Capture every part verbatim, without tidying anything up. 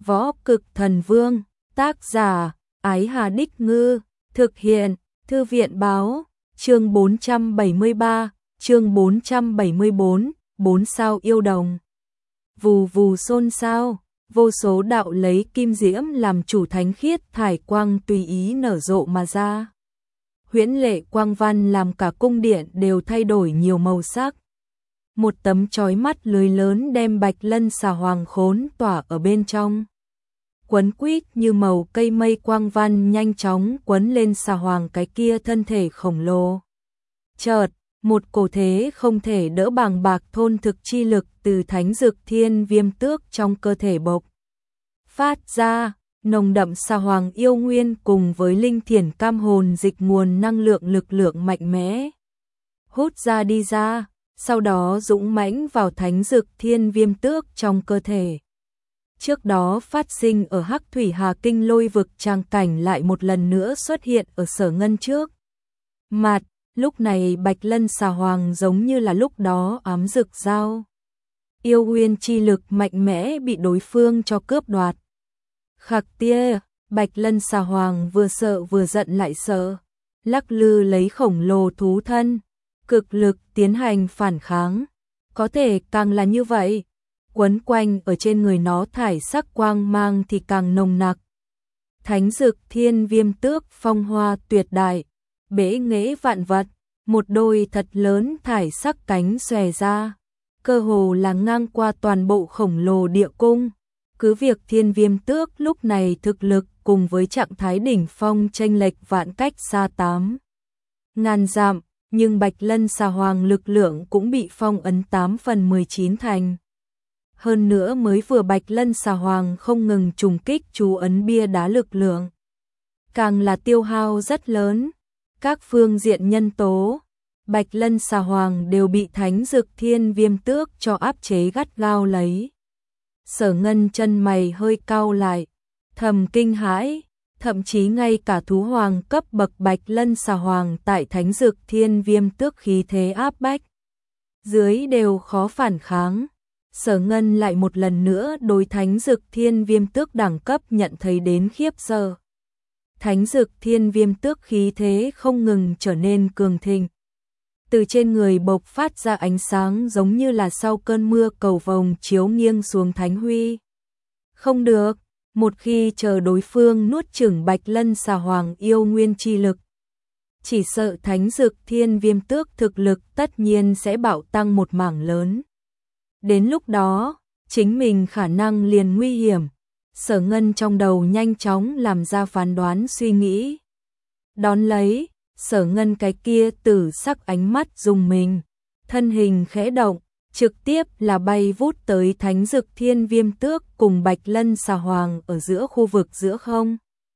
Võ Cực Thần Vương, tác giả, Ái Hà Đích Ngư, thực hiện, Thư viện Báo, chương bốn trăm bảy mươi ba, chương bốn trăm bảy mươi bốn, bốn sao yêu đồng. Vù vù xôn xao, vô số đạo lấy kim diễm làm chủ thánh khiết thải quang tùy ý nở rộ mà ra. Huyễn lệ quang văn làm cả cung điện đều thay đổi nhiều màu sắc. Một tấm chói mắt lưới lớn đem Bạch Lân xà hoàng khốn tỏa ở bên trong. Quấn quýt như màu cây mây quang văn nhanh chóng quấn lên xà hoàng cái kia thân thể khổng lồ. Chợt, một cổ thế không thể đỡ bằng bạc thôn thực chi lực từ thánh dược thiên viêm tước trong cơ thể bộc phát ra, nồng đậm xà hoàng yêu nguyên cùng với linh thiển cam hồn dịch nguồn năng lượng lực lượng mạnh mẽ hút ra đi ra, sau đó dũng mãnh vào thánh dược thiên viêm tước trong cơ thể. Trước đó phát sinh ở Hắc Thủy Hà Kinh lôi vực tràng cảnh lại một lần nữa xuất hiện ở Sở Ngân trước mặt. Lúc này Bạch Lân xà hoàng giống như là lúc đó ám dực dao. Yêu nguyên chi lực mạnh mẽ bị đối phương cho cướp đoạt. Khạc tia, Bạch Lân xà hoàng vừa sợ vừa giận lại sợ. Lắc lư lấy khổng lồ thú thân, cực lực tiến hành phản kháng. Có thể càng là như vậy, quấn quanh ở trên người nó thải sắc quang mang thì càng nồng nặc. Thánh dực thiên viêm tước phong hoa tuyệt đại, bế nghệ vạn vật, một đôi thật lớn thải sắc cánh xòe ra, cơ hồ là ngang qua toàn bộ khổng lồ địa cung. Cứ việc thiên viêm tước lúc này thực lực cùng với trạng thái đỉnh phong chênh lệch vạn cách xa tám ngàn dặm, nhưng Bạch Lân xà hoàng lực lượng cũng bị phong ấn tám phần mười chín thành. Hơn nữa mới vừa Bạch Lân xà hoàng không ngừng trùng kích chú ấn bia đá lực lượng, càng là tiêu hao rất lớn. Các phương diện nhân tố, Bạch Lân xà hoàng đều bị thánh dực thiên viêm tước cho áp chế gắt gao lấy. Sở Ngân chân mày hơi cau lại, thầm kinh hãi, thậm chí ngay cả thú hoàng cấp bậc Bạch Lân xà hoàng tại thánh dực thiên viêm tước khí thế áp bách dưới đều khó phản kháng. Sở Ngân lại một lần nữa đối thánh dực thiên viêm tước đẳng cấp nhận thấy đến khiếp sợ. Thánh dực thiên viêm tước khí thế không ngừng trở nên cường thịnh. Từ trên người bộc phát ra ánh sáng giống như là sau cơn mưa cầu vồng chiếu nghiêng xuống thánh huy. Không được, một khi chờ đối phương nuốt chửng Bạch Lân xà hoàng yêu nguyên chi lực, chỉ sợ thánh dực thiên viêm tước thực lực tất nhiên sẽ bạo tăng một mảng lớn. Đến lúc đó, chính mình khả năng liền nguy hiểm. Sở Ngân trong đầu nhanh chóng làm ra phán đoán suy nghĩ. Đón lấy, Sở Ngân cái kia tử sắc ánh mắt dùng mình, thân hình khẽ động, trực tiếp là bay vút tới thánh dực thiên viêm tước cùng Bạch Lân xà hoàng ở giữa khu vực giữa không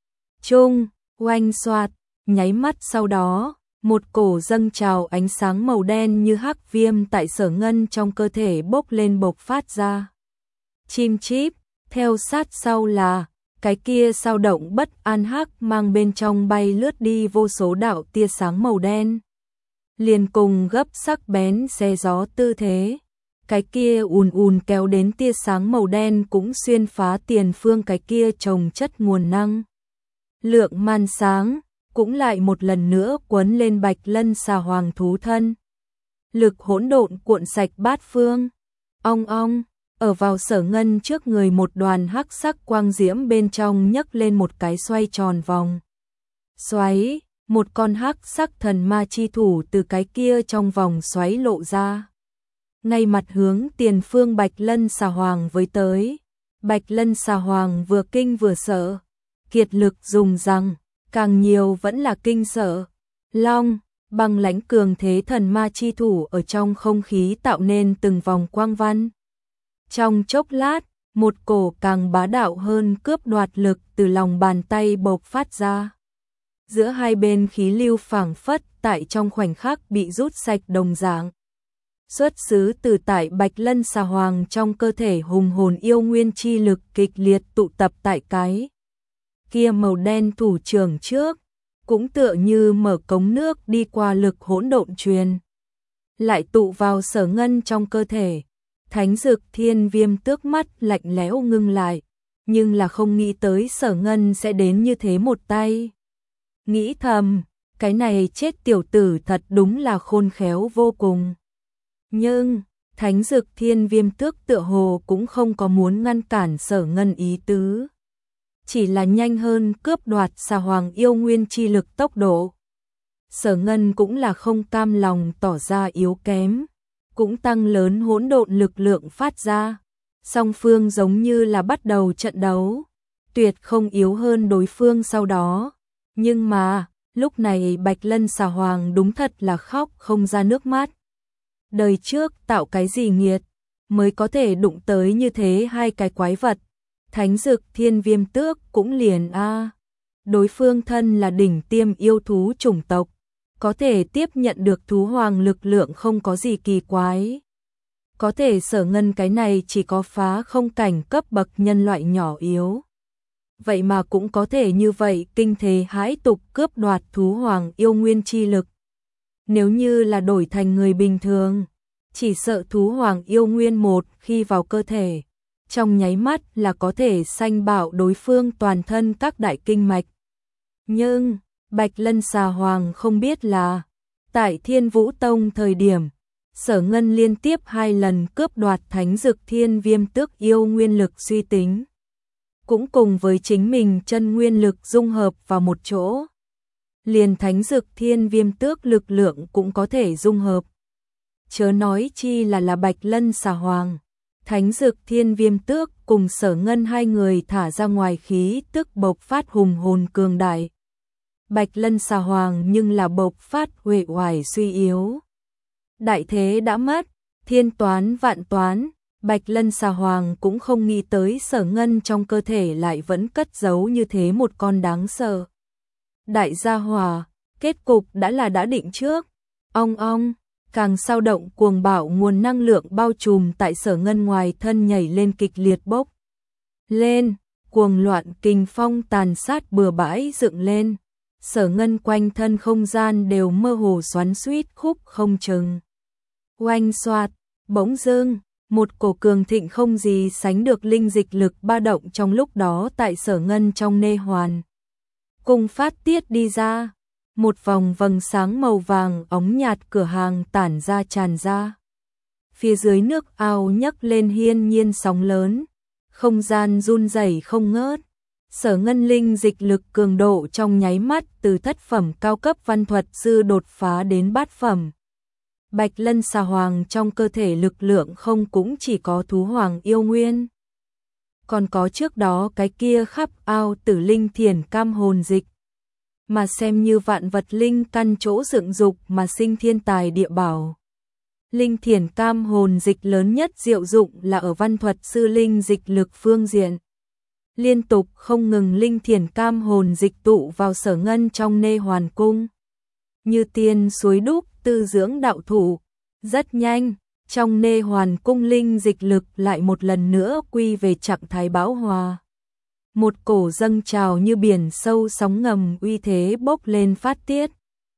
trung, oanh xoạt, nháy mắt sau đó, một cổ dâng trào ánh sáng màu đen như hắc viêm tại Sở Ngân trong cơ thể bốc lên bộc phát ra. Chim chíp, theo sát sau là cái kia sao động bất an hắc mang bên trong bay lướt đi vô số đạo tia sáng màu đen. Liền cùng gấp sắc bén xé gió tư thế, cái kia ùn ùn kéo đến tia sáng màu đen cũng xuyên phá tiền phương cái kia trồng chất nguồn năng. Lượng man sáng, cũng lại một lần nữa quấn lên Bạch Lân xà hoàng thú thân. Lực hỗn độn cuộn sạch bát phương. Ong ong, ở vào Sở Ngân trước người một đoàn hắc sắc quang diễm bên trong nhấc lên một cái xoay tròn vòng. Xoáy, một con hắc sắc thần ma chi thủ từ cái kia trong vòng xoáy lộ ra. Ngay mặt hướng tiền phương Bạch Lân xà hoàng với tới. Bạch Lân xà hoàng vừa kinh vừa sợ, kiệt lực dùng rằng, càng nhiều vẫn là kinh sợ. Long, băng lãnh cường thế thần ma chi thủ ở trong không khí tạo nên từng vòng quang văn. Trong chốc lát, một cổ càng bá đạo hơn cướp đoạt lực từ lòng bàn tay bộc phát ra. Giữa hai bên khí lưu phảng phất tại trong khoảnh khắc bị rút sạch đồng dạng. Xuất xứ từ tại Bạch Lân xà hoàng trong cơ thể hùng hồn yêu nguyên chi lực kịch liệt tụ tập tại cái kia màu đen thủ trưởng trước, cũng tựa như mở cống nước đi qua lực hỗn độn truyền, lại tụ vào Sở Ngân trong cơ thể. Thánh dực thiên viêm tước mắt lạnh lẽo ngưng lại, nhưng là không nghĩ tới Sở Ngân sẽ đến như thế một tay. Nghĩ thầm, cái này chết tiểu tử thật đúng là khôn khéo vô cùng. Nhưng, Thánh Dực Thiên Viêm Tước tựa hồ cũng không có muốn ngăn cản Sở Ngân ý tứ. Chỉ là nhanh hơn cướp đoạt xà hoàng yêu nguyên chi lực tốc độ. Sở Ngân cũng là không cam lòng tỏ ra yếu kém, cũng tăng lớn hỗn độn lực lượng phát ra. Song phương giống như là bắt đầu trận đấu, tuyệt không yếu hơn đối phương sau đó. Nhưng mà, lúc này Bạch Lân xà hoàng đúng thật là khóc không ra nước mắt. Đời trước tạo cái gì nghiệt, mới có thể đụng tới như thế hai cái quái vật. Thánh Dực Thiên Viêm Tước cũng liền a. Đối phương thân là đỉnh tiêm yêu thú chủng tộc, có thể tiếp nhận được thú hoàng lực lượng không có gì kỳ quái. Có thể Sở Ngân cái này chỉ có phá không cảnh cấp bậc nhân loại nhỏ yếu. Vậy mà cũng có thể như vậy kinh thế hãi tục cướp đoạt thú hoàng yêu nguyên chi lực. Nếu như là đổi thành người bình thường, chỉ sợ thú hoàng yêu nguyên một khi vào cơ thể, trong nháy mắt là có thể sanh bạo đối phương toàn thân các đại kinh mạch. Nhưng, Bạch Lân xà hoàng không biết là, tại Thiên Vũ Tông thời điểm, Sở Ngân liên tiếp hai lần cướp đoạt Thánh Dực Thiên Viêm Tước yêu nguyên lực suy tính. Cũng cùng với chính mình chân nguyên lực dung hợp vào một chỗ. Liền Thánh Dực Thiên Viêm Tước lực lượng cũng có thể dung hợp. Chớ nói chi là là Bạch Lân xà hoàng. Thánh Dực Thiên Viêm Tước cùng Sở Ngân hai người thả ra ngoài khí tức bộc phát hùng hồn cường đại. Bạch Lân xà hoàng nhưng là bộc phát uể oải suy yếu. Đại thế đã mất, thiên toán vạn toán, Bạch Lân xà hoàng cũng không nghĩ tới Sở Ngân trong cơ thể lại vẫn cất giấu như thế một con đáng sợ. Đại gia hỏa, kết cục đã là đã định trước. Ong ong, càng sao động cuồng bạo nguồn năng lượng bao trùm tại Sở Ngân ngoài thân nhảy lên kịch liệt bốc lên, cuồng loạn kình phong tàn sát bừa bãi dựng lên. Sở Ngân quanh thân không gian đều mơ hồ xoắn xuýt khúc không chừng. Oanh xoạt, bỗng dưng, một cổ cường thịnh không gì sánh được linh dịch lực ba động trong lúc đó tại Sở Ngân trong nê hoàn. Cùng phát tiết đi ra, một vòng vầng sáng màu vàng óng nhạt cửa hàng tản ra tràn ra. Phía dưới nước ao nhấc lên hiên nhiên sóng lớn, không gian run rẩy không ngớt. Sở Ngân linh dịch lực cường độ trong nháy mắt từ thất phẩm cao cấp văn thuật sư đột phá đến bát phẩm. Bạch Lân xà hoàng trong cơ thể lực lượng không cũng chỉ có thú hoàng yêu nguyên. Còn có trước đó cái kia khắp ao tử linh thiền cam hồn dịch. Mà xem như vạn vật linh căn chỗ dựng dục mà sinh thiên tài địa bảo. Linh thiền cam hồn dịch lớn nhất diệu dụng là ở văn thuật sư linh dịch lực phương diện. Liên tục không ngừng linh thiền cam hồn dịch tụ vào Sở Ngân trong nê hoàn cung. Như tiên suối đúc tư dưỡng đạo thủ. Rất nhanh, trong nê hoàn cung linh dịch lực lại một lần nữa quy về trạng thái bão hòa. Một cổ dâng trào như biển sâu sóng ngầm uy thế bốc lên phát tiết.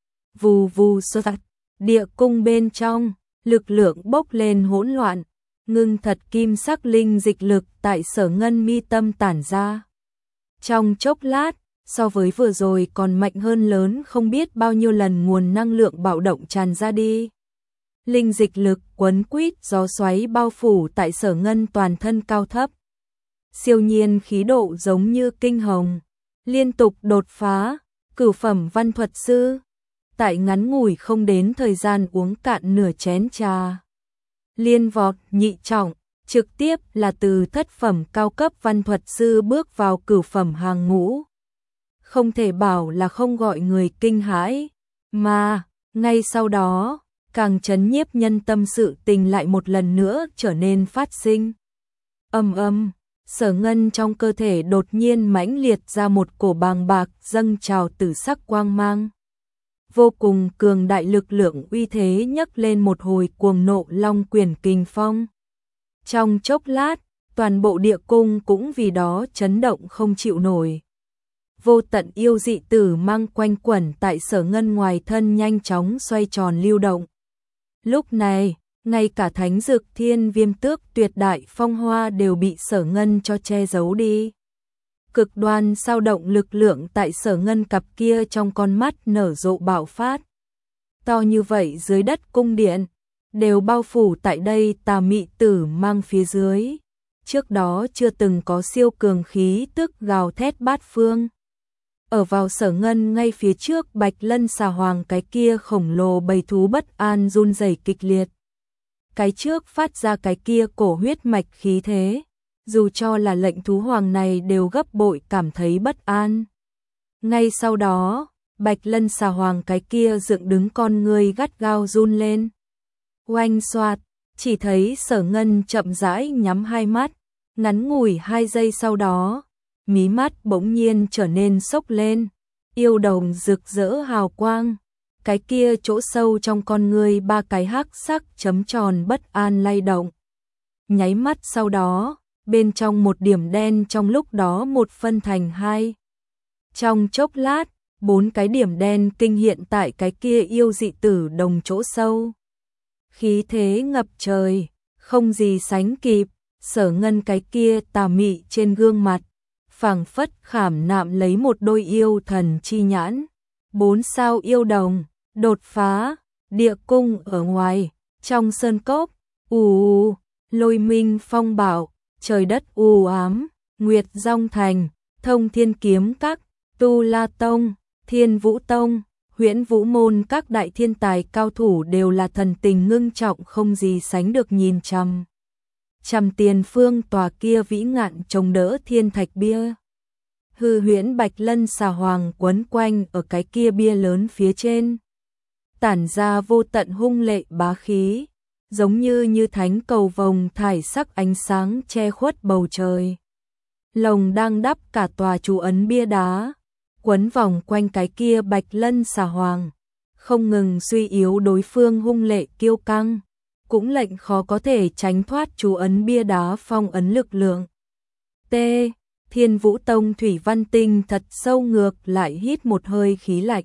Vù vù sơ tạc, địa cung bên trong, lực lượng bốc lên hỗn loạn. Ngưng thật kim sắc linh dịch lực tại Sở Ngân mi tâm tản ra. Trong chốc lát, so với vừa rồi còn mạnh hơn lớn không biết bao nhiêu lần nguồn năng lượng bạo động tràn ra đi. Linh dịch lực quấn quýt gió xoáy bao phủ tại Sở Ngân toàn thân cao thấp. Siêu nhiên khí độ giống như kinh hồng, liên tục đột phá, cửu phẩm văn thuật sư. Tại ngắn ngủi không đến thời gian uống cạn nửa chén trà. Liên vọt nhị trọng, trực tiếp là từ thất phẩm cao cấp văn thuật sư bước vào cửu phẩm hàng ngũ. Không thể bảo là không gọi người kinh hãi, mà, ngay sau đó, càng chấn nhiếp nhân tâm sự tình lại một lần nữa trở nên phát sinh. Âm âm, Sở Ngân trong cơ thể đột nhiên mãnh liệt ra một cổ bàng bạc dâng trào tử sắc quang mang. Vô cùng cường đại lực lượng uy thế nhấc lên một hồi cuồng nộ long quyền kình phong. Trong chốc lát, toàn bộ địa cung cũng vì đó chấn động không chịu nổi. Vô tận yêu dị tử mang quanh quẩn tại Sở Ngân ngoài thân nhanh chóng xoay tròn lưu động. Lúc này, ngay cả Thánh Dực Thiên Viêm Tước tuyệt đại phong hoa đều bị Sở Ngân cho che giấu đi. Cực đoan sao động lực lượng tại Sở Ngân cặp kia trong con mắt nở rộ bạo phát. To như vậy dưới đất cung điện, đều bao phủ tại đây tà mị tử mang phía dưới. Trước đó chưa từng có siêu cường khí tức gào thét bát phương. Ở vào Sở Ngân ngay phía trước Bạch Lân xà hoàng cái kia khổng lồ bầy thú bất an run rẩy kịch liệt. Cái trước phát ra cái kia cổ huyết mạch khí thế. Dù cho là lệnh thú hoàng này đều gấp bội cảm thấy bất an. Ngay sau đó, Bạch Lân xà hoàng cái kia dựng đứng con người gắt gao run lên. Oanh xoạt, chỉ thấy Sở Ngân chậm rãi nhắm hai mắt, ngắn ngủi hai giây sau đó, mí mắt bỗng nhiên trở nên sốc lên, yêu đồng rực rỡ hào quang, cái kia chỗ sâu trong con người ba cái hắc sắc chấm tròn bất an lay động. Nháy mắt sau đó, bên trong một điểm đen trong lúc đó một phân thành hai. Trong chốc lát, bốn cái điểm đen kinh hiện tại cái kia yêu dị tử đồng chỗ sâu. Khí thế ngập trời, không gì sánh kịp, Sở Ngân cái kia tà mị trên gương mặt, phảng phất khảm nạm lấy một đôi yêu thần chi nhãn. Bốn sao yêu đồng, đột phá, địa cung ở ngoài, trong sơn cốc, ù ù, lôi minh phong bảo, trời đất u ám, nguyệt dòng thành, thông thiên kiếm các, tu la tông, thiên vũ tông, huyễn vũ môn các đại thiên tài cao thủ đều là thần tình ngưng trọng không gì sánh được nhìn chằm. Chằm tiền phương tòa kia vĩ ngạn chống đỡ thiên thạch bia. Hư huyễn Bạch Lân xà hoàng quấn quanh ở cái kia bia lớn phía trên. Tản ra vô tận hung lệ bá khí, giống như như thánh cầu vồng thải sắc ánh sáng che khuất bầu trời. Lồng đang đắp cả tòa chú ấn bia đá, quấn vòng quanh cái kia Bạch Lân xà hoàng, không ngừng suy yếu đối phương hung lệ kiêu căng, cũng lệnh khó có thể tránh thoát chú ấn bia đá phong ấn lực lượng. T. Thiên Vũ Tông Thủy Văn Tinh thật sâu ngược lại hít một hơi khí lạnh.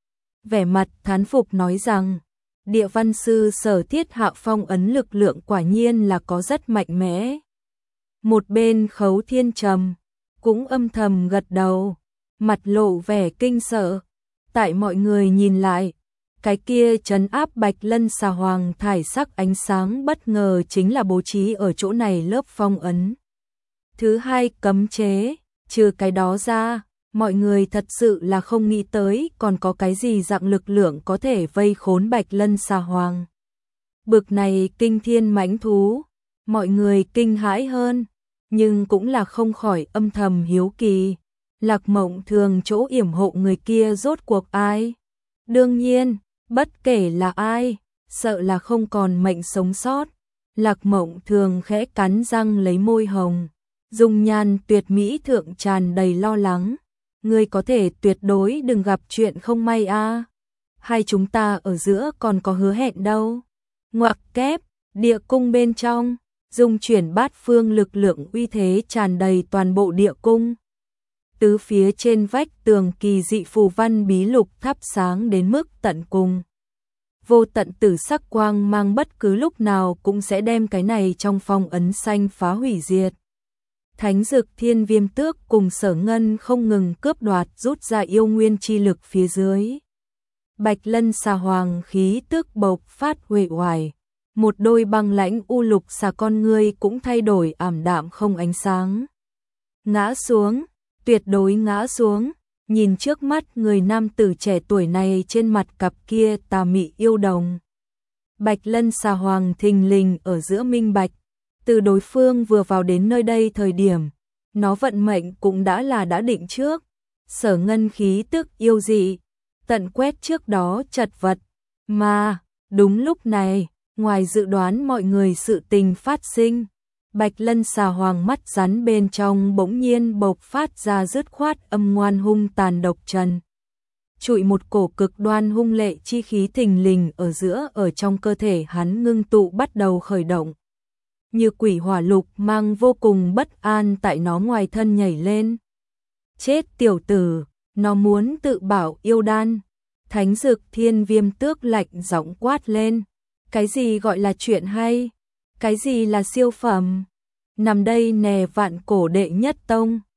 Vẻ mặt thán phục nói rằng, địa văn sư Sở Thiết Hạ phong ấn lực lượng quả nhiên là có rất mạnh mẽ. Một bên Khấu Thiên Trầm cũng âm thầm gật đầu, mặt lộ vẻ kinh sợ. Tại mọi người nhìn lại, cái kia trấn áp Bạch Lân xà hoàng thải sắc ánh sáng bất ngờ chính là bố trí ở chỗ này lớp phong ấn. Thứ hai cấm chế, trừ cái đó ra, mọi người thật sự là không nghĩ tới còn có cái gì dạng lực lượng có thể vây khốn Bạch Lân xà hoàng. Bực này kinh thiên mãnh thú, mọi người kinh hãi hơn, nhưng cũng là không khỏi âm thầm hiếu kỳ. Lạc Mộng Thường chỗ yểm hộ người kia rốt cuộc ai? Đương nhiên, bất kể là ai, sợ là không còn mệnh sống sót. Lạc Mộng Thường khẽ cắn răng lấy môi hồng, dung nhan tuyệt mỹ thượng tràn đầy lo lắng. Ngươi có thể tuyệt đối đừng gặp chuyện không may a. À. Hai chúng ta ở giữa còn có hứa hẹn đâu. Ngoặc kép, địa cung bên trong, dung chuyển bát phương lực lượng uy thế tràn đầy toàn bộ địa cung. Tứ phía trên vách tường kỳ dị phù văn bí lục thắp sáng đến mức tận cùng. Vô tận tử sắc quang mang bất cứ lúc nào cũng sẽ đem cái này trong phong ấn xanh phá hủy diệt. Thánh Dực Thiên Viêm Tước cùng Sở Ngân không ngừng cướp đoạt rút ra yêu nguyên chi lực phía dưới. Bạch Lân xà hoàng khí tức bộc phát uể oải, một đôi băng lãnh u lục xà con ngươi cũng thay đổi ảm đạm không ánh sáng. Ngã xuống, tuyệt đối ngã xuống, nhìn trước mắt người nam tử trẻ tuổi này trên mặt cặp kia tà mị yêu đồng. Bạch Lân xà hoàng thình lình ở giữa minh bạch, từ đối phương vừa vào đến nơi đây thời điểm, nó vận mệnh cũng đã là đã định trước. Sở Ngân khí tức yêu dị, tận quét trước đó chật vật, mà đúng lúc này, ngoài dự đoán mọi người sự tình phát sinh. Bạch Lân xà hoàng mắt rắn bên trong bỗng nhiên bộc phát ra dứt khoát âm ngoan hung tàn độc trần. Trụi một cổ cực đoan hung lệ chi khí thình lình ở giữa ở trong cơ thể hắn ngưng tụ bắt đầu khởi động. Như quỷ hỏa lục mang vô cùng bất an tại nó ngoài thân nhảy lên. Chết tiểu tử, nó muốn tự bảo yêu đan. Thánh Dực Thiên Viêm Tước lạnh giọng quát lên. Cái gì gọi là chuyện hay? Cái gì là siêu phẩm? Nằm đây nè vạn cổ đệ nhất tông,